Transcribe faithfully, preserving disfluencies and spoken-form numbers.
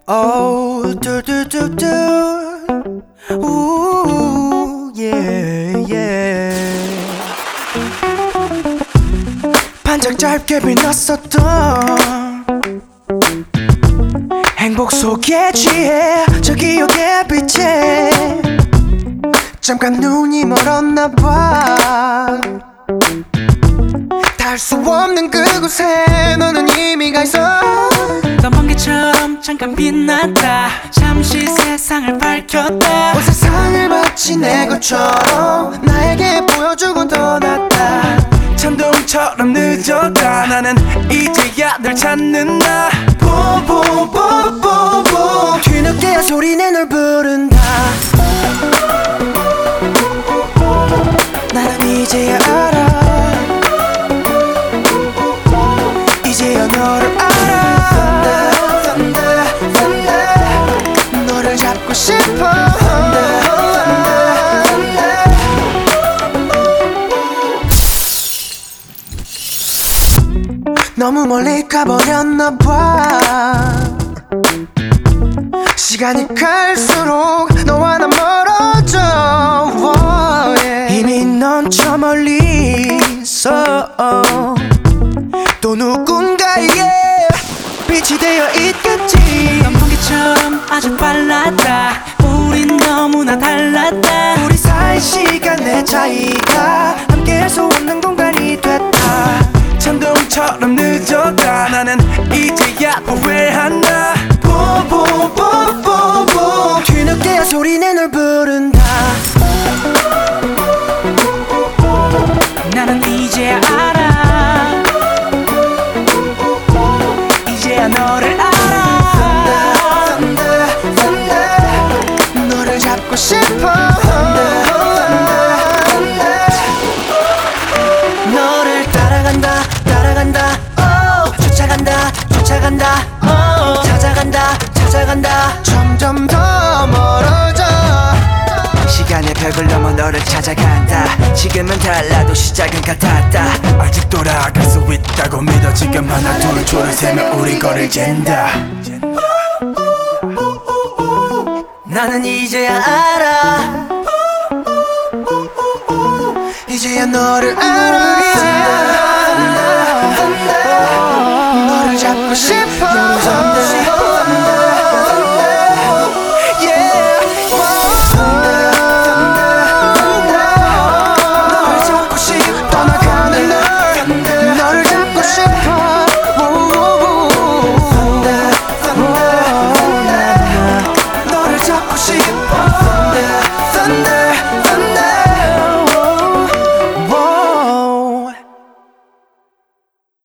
Oh, do do do do. Ooh, yeah, yeah. 반짝 짧게 빛났었던 행복 속에 취해 저 기억의 빛에 잠깐 눈이 멀었나 봐. 닿을 수 없는 그곳에 너는 이미 가 있어. 넌 번개처럼 잠깐 빛났다. 잠시 세상을 밝혔다. 온 세상을 마치 내 것처럼 나에게 보여주곤 더 낫다. 천둥처럼 늦었다. 나는 이제야 널 찾는다. 뽀뽀뽀뽀뽀 뒤늦게야 소리내 널 부른다. 나는 이제야 알아. 이제야 너를 알아. Thunder, thunder, thunder. 너를 잡고 싶어. Thunder, thunder, thunder. 너무 멀리 가버렸나 봐. 시간이 갈수록 너와 난 멀어져. oh, yeah. 이미 넌 저 멀리 있어. 또 누군가에게 빛이 되어 있겠지. 넌 번개처럼 아주 빨랐다. 우린 너무나 달랐다. 우리 사이 시간의 차이가 함께할 수 없는 공간이 됐다. 천둥처럼 늦었다. 나는 이제야 후회한다. 뽀뽀뽀뽀뽀 뒤늦게야 소리내 널 부른다. 나는 이제야 알아. 이제야 너를 알아. Thunder, thunder, 너를 잡고 싶어. Thunder, thunder, 너를 따라간다 따라간다 oh. 쫓아간다 쫓아간다 oh. 찾아간다 찾아간다 점점 더 멀어져. 시간의 벽을 넘어 너를 찾아간다. 지금은 달라도 시작은 같았다. 아직 돌아갈 수 있다고 믿어. 지금 하나 둘 줄을 세며 우리 거를 잰다. 나는 이제야 알아. 이제야 너를 알아. 너를 잡고 싶어.